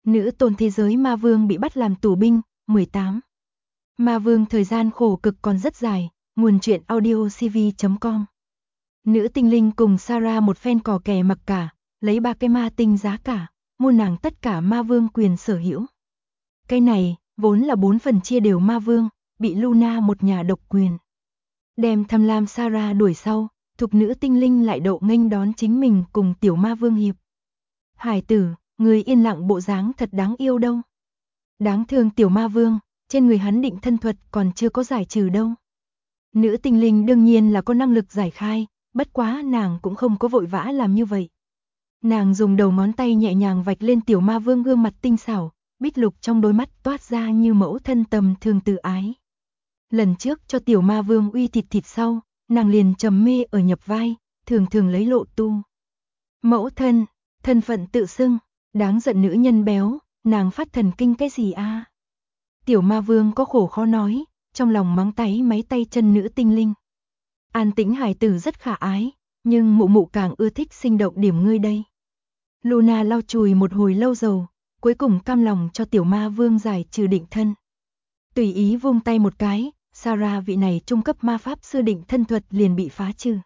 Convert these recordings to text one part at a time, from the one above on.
Nữ tôn thế giới ma vương bị bắt làm tù binh, 18. Ma vương thời gian khổ cực còn rất dài, nguồn truyện audiocv.com. Nữ tinh linh cùng Sarah một phen cò kè mặc cả, lấy 3 cái ma tinh giá cả, mua nàng tất cả ma vương quyền sở hữu. Cái này, vốn là 4 phần chia đều ma vương, bị Luna một nhà độc quyền. Đem tham lam Sarah đuổi sau, thục nữ tinh linh lại độ nghênh đón chính mình cùng tiểu ma vương hiệp. Hải tử, người yên lặng bộ dáng thật đáng yêu đâu. Đáng thương tiểu ma vương, trên người hắn định thân thuật còn chưa có giải trừ đâu. Nữ tinh linh đương nhiên là có năng lực giải khai, bất quá nàng cũng không có vội vã làm như vậy. Nàng dùng đầu ngón tay nhẹ nhàng vạch lên tiểu ma vương gương mặt tinh xảo, bích lục trong đôi mắt toát ra như mẫu thân tầm thường tự ái. Lần trước cho tiểu ma vương uy thịt sau, nàng liền trầm mê ở nhập vai, thường thường lấy Lộ Tu. Mẫu thân, thân phận tự xưng, đáng giận nữ nhân béo, nàng phát thần kinh cái gì a? Tiểu ma vương có khổ khó nói, trong lòng mắng táy máy tay chân nữ tinh linh. An tĩnh hải tử rất khả ái, nhưng mụ mụ càng ưa thích sinh động điểm ngươi đây. Luna lau chùi một hồi lâu dầu, cuối cùng cam lòng cho tiểu ma vương giải trừ định thân. Tùy ý vung tay một cái, Sarah vị này trung cấp ma pháp sư định thân thuật liền bị phá trừ.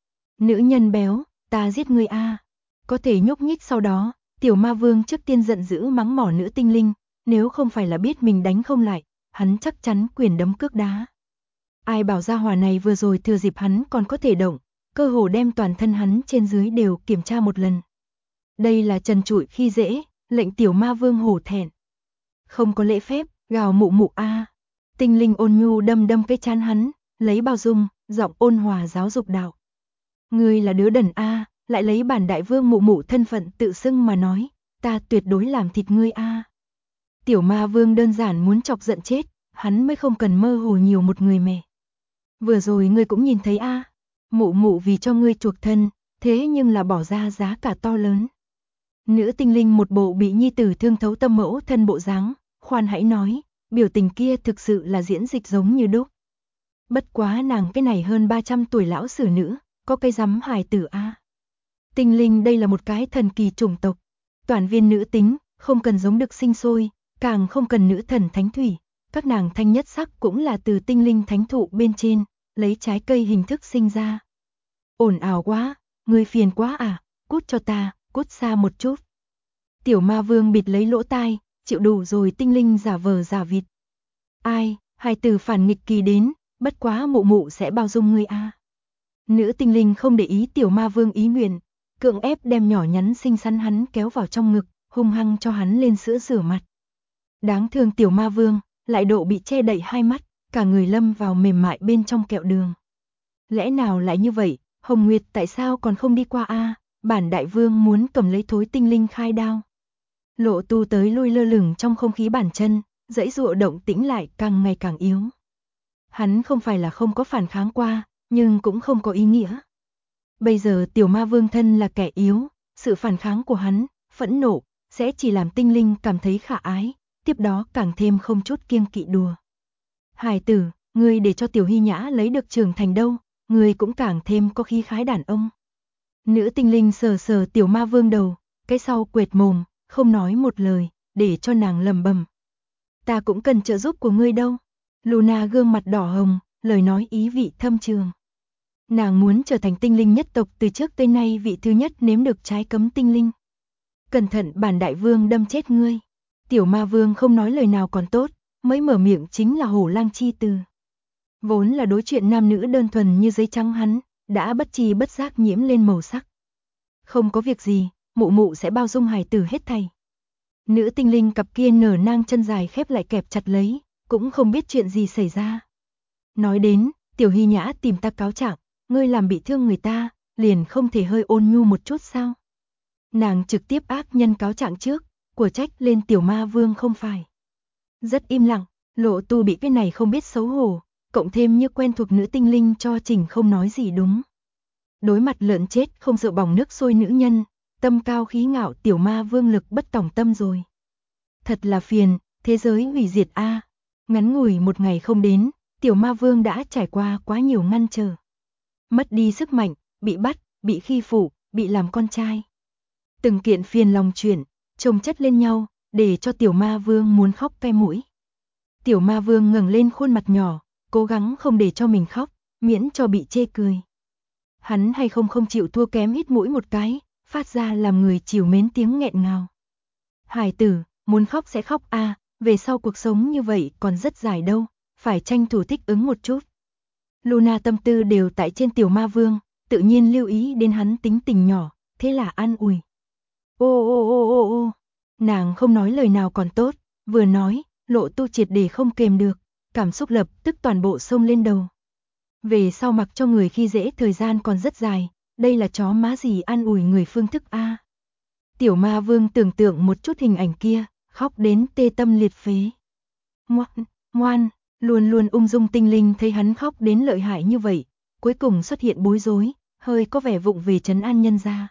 Nữ nhân béo, ta giết ngươi a. Có thể nhúc nhích sau đó, tiểu ma vương trước tiên giận dữ mắng mỏ nữ tinh linh, nếu không phải là biết mình đánh không lại, hắn chắc chắn quyền đấm cước đá. Ai bảo gia hỏa này vừa rồi thừa dịp hắn còn có thể động, cơ hồ đem toàn thân hắn trên dưới đều kiểm tra một lần. Đây là trần trụi khi dễ, lệnh tiểu ma vương hổ thẹn. Không có lễ phép, gào mụ mụ a. Tinh linh ôn nhu đâm đâm cái chán hắn, lấy bao dung, giọng ôn hòa giáo dục đạo. Ngươi là đứa đần a, lại lấy bản đại vương mụ mụ thân phận tự xưng mà nói, ta tuyệt đối làm thịt ngươi a. Tiểu ma vương đơn giản muốn chọc giận chết, hắn mới không cần mơ hồ nhiều một người mẹ. Vừa rồi ngươi cũng nhìn thấy a, mụ mụ vì cho ngươi chuộc thân, thế nhưng là bỏ ra giá cả to lớn. Nữ tinh linh một bộ bị nhi tử thương thấu tâm mẫu thân bộ dáng, khoan hãy nói, biểu tình kia thực sự là diễn dịch giống như đúc. Bất quá nàng cái này hơn 300 tuổi lão sử nữ, có cây rắm hài tử a. Tinh linh đây là một cái thần kỳ chủng tộc, toàn viên nữ tính, không cần giống được sinh sôi, càng không cần nữ thần thánh thủy, các nàng thanh nhất sắc cũng là từ tinh linh thánh thụ bên trên, lấy trái cây hình thức sinh ra. Ồn ào quá, ngươi phiền quá à, cút cho ta, cút xa một chút. Tiểu ma vương bịt lấy lỗ tai, chịu đủ rồi tinh linh giả vờ giả vịt. Ai, hài tử phản nghịch kỳ đến, bất quá mụ mụ sẽ bao dung ngươi a. Nữ tinh linh không để ý tiểu ma vương ý nguyện, cưỡng ép đem nhỏ nhắn xinh xắn hắn kéo vào trong ngực, hung hăng cho hắn lên sữa rửa mặt. Đáng thương tiểu ma vương, lại độ bị che đậy hai mắt, cả người lâm vào mềm mại bên trong kẹo đường. Lẽ nào lại như vậy, Hồng Nguyệt tại sao còn không đi qua a? Bản đại vương muốn cầm lấy thối tinh linh khai đao. Lộ Tu tới lui lơ lửng trong không khí bàn chân, dãy dụa động tĩnh lại càng ngày càng yếu. Hắn không phải là không có phản kháng qua, nhưng cũng không có ý nghĩa. Bây giờ tiểu ma vương thân là kẻ yếu, sự phản kháng của hắn, phẫn nộ, sẽ chỉ làm tinh linh cảm thấy khả ái, tiếp đó càng thêm không chút kiêng kỵ đùa. Hải tử, ngươi để cho tiểu hy nhã lấy được trưởng thành đâu, ngươi cũng càng thêm có khí khái đàn ông. Nữ tinh linh sờ sờ tiểu ma vương đầu, cái sau quệt mồm, không nói một lời, để cho nàng lầm bầm. Ta cũng cần trợ giúp của ngươi đâu. Luna gương mặt đỏ hồng, lời nói ý vị thâm trường. Nàng muốn trở thành tinh linh nhất tộc từ trước tới nay vị thứ nhất nếm được trái cấm tinh linh. Cẩn thận bản đại vương đâm chết ngươi. Tiểu ma vương không nói lời nào còn tốt, mới mở miệng chính là hổ lang chi từ. Vốn là đối chuyện nam nữ đơn thuần như giấy trắng hắn, đã bất tri bất giác nhiễm lên màu sắc. Không có việc gì, mụ mụ sẽ bao dung hài tử hết thảy. Nữ tinh linh cặp kia nở nang chân dài khép lại kẹp chặt lấy, cũng không biết chuyện gì xảy ra. Nói đến, tiểu hy nhã tìm ta cáo trạng, ngươi làm bị thương người ta, liền không thể hơi ôn nhu một chút sao? Nàng trực tiếp ác nhân cáo trạng trước, của trách lên tiểu ma vương không phải. Rất im lặng, Lộ Tu bị cái này không biết xấu hổ, cộng thêm như quen thuộc nữ tinh linh cho chỉnh không nói gì đúng. Đối mặt lợn chết không sợ bỏng nước sôi nữ nhân, tâm cao khí ngạo tiểu ma vương lực bất tòng tâm rồi. Thật là phiền, thế giới hủy diệt a. Ngắn ngủi một ngày không đến, tiểu ma vương đã trải qua quá nhiều ngăn trở. Mất đi sức mạnh, bị bắt, bị khi phụ, bị làm con trai. Từng kiện phiền lòng chuyện, chồng chất lên nhau, để cho tiểu ma vương muốn khóc ke mũi. Tiểu ma vương ngẩng lên khuôn mặt nhỏ, cố gắng không để cho mình khóc, miễn cho bị chê cười. Hắn hay không chịu thua kém hít mũi một cái, phát ra làm người trìu mến tiếng nghẹn ngào. Hải tử, muốn khóc sẽ khóc a, về sau cuộc sống như vậy còn rất dài đâu, phải tranh thủ thích ứng một chút. Luna tâm tư đều tại trên tiểu ma vương, tự nhiên lưu ý đến hắn tính tình nhỏ, thế là an ủi. Ô, nàng không nói lời nào còn tốt, vừa nói, Lộ Tu triệt để không kềm được, cảm xúc lập tức toàn bộ xông lên đầu. Về sau mặc cho người khi dễ thời gian còn rất dài, đây là chó má gì an ủi người phương thức a. Tiểu ma vương tưởng tượng một chút hình ảnh kia, khóc đến tê tâm liệt phế. Ngoan, luôn luôn ung dung tinh linh thấy hắn khóc đến lợi hại như vậy, cuối cùng xuất hiện bối rối, hơi có vẻ vụng về trấn an nhân gia.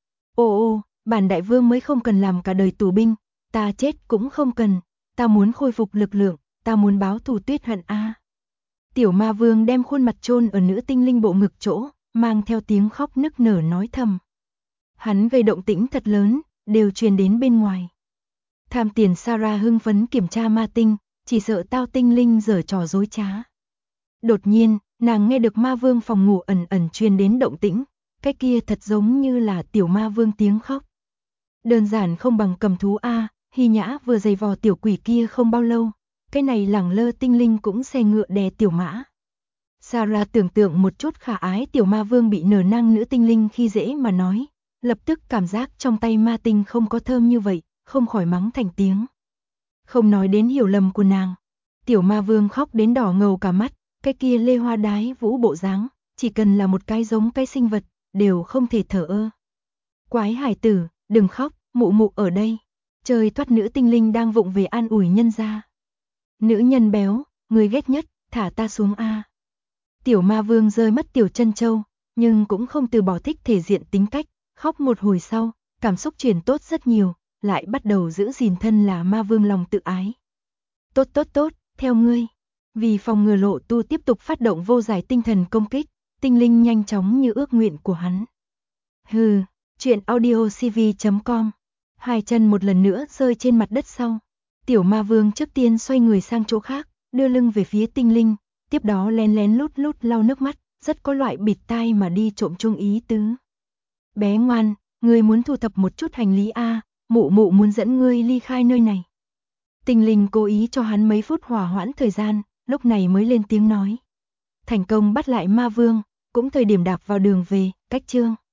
Ô, bản đại vương mới không cần làm cả đời tù binh, ta chết cũng không cần, ta muốn khôi phục lực lượng, ta muốn báo thù tuyết hận a. Tiểu ma vương đem khuôn mặt chôn ở nữ tinh linh bộ ngực chỗ, mang theo tiếng khóc nức nở nói thầm. Hắn gây động tĩnh thật lớn, đều truyền đến bên ngoài. Tham tiền Sarah hưng phấn kiểm tra ma tinh, chỉ sợ tao tinh linh giở trò dối trá. Đột nhiên, nàng nghe được ma vương phòng ngủ ẩn ẩn truyền đến động tĩnh, cái kia thật giống như là tiểu ma vương tiếng khóc. Đơn giản không bằng cầm thú a, Hy Nhã vừa giày vò tiểu quỷ kia không bao lâu, cái này lẳng lơ tinh linh cũng xe ngựa đè tiểu mã. Sarah tưởng tượng một chút khả ái tiểu ma vương bị nở năng nữ tinh linh khi dễ mà nói, lập tức cảm giác trong tay ma tinh không có thơm như vậy, không khỏi mắng thành tiếng. Không nói đến hiểu lầm của nàng, tiểu ma vương khóc đến đỏ ngầu cả mắt, cái kia lê hoa đái vũ bộ dáng, chỉ cần là một cái giống cái sinh vật, đều không thể thở ơ. Quái hải tử, đừng khóc, mụ mụ ở đây. Trời thoát nữ tinh linh đang vụng về an ủi nhân gia. Nữ nhân béo, người ghét nhất, thả ta xuống a. Tiểu ma vương rơi mất tiểu chân châu, nhưng cũng không từ bỏ thích thể diện tính cách, khóc một hồi sau, cảm xúc chuyển tốt rất nhiều, lại bắt đầu giữ gìn thân là ma vương lòng tự ái. Tốt, theo ngươi. Vì phòng ngừa Lộ Tu tiếp tục phát động vô giải tinh thần công kích, tinh linh nhanh chóng như ước nguyện của hắn. Hừ, chuyện audiocv.com. Hai chân một lần nữa rơi trên mặt đất sau. Tiểu ma vương trước tiên xoay người sang chỗ khác, đưa lưng về phía tinh linh, tiếp đó lén lén lút lút lau nước mắt, rất có loại bịt tai mà đi trộm chung ý tứ. Bé ngoan, ngươi muốn thu thập một chút hành lý a, mụ mụ muốn dẫn ngươi ly khai nơi này. Tinh linh cố ý cho hắn mấy phút hòa hoãn thời gian, lúc này mới lên tiếng nói. Thành công bắt lại ma vương, cũng thời điểm đạp vào đường về, cách chương.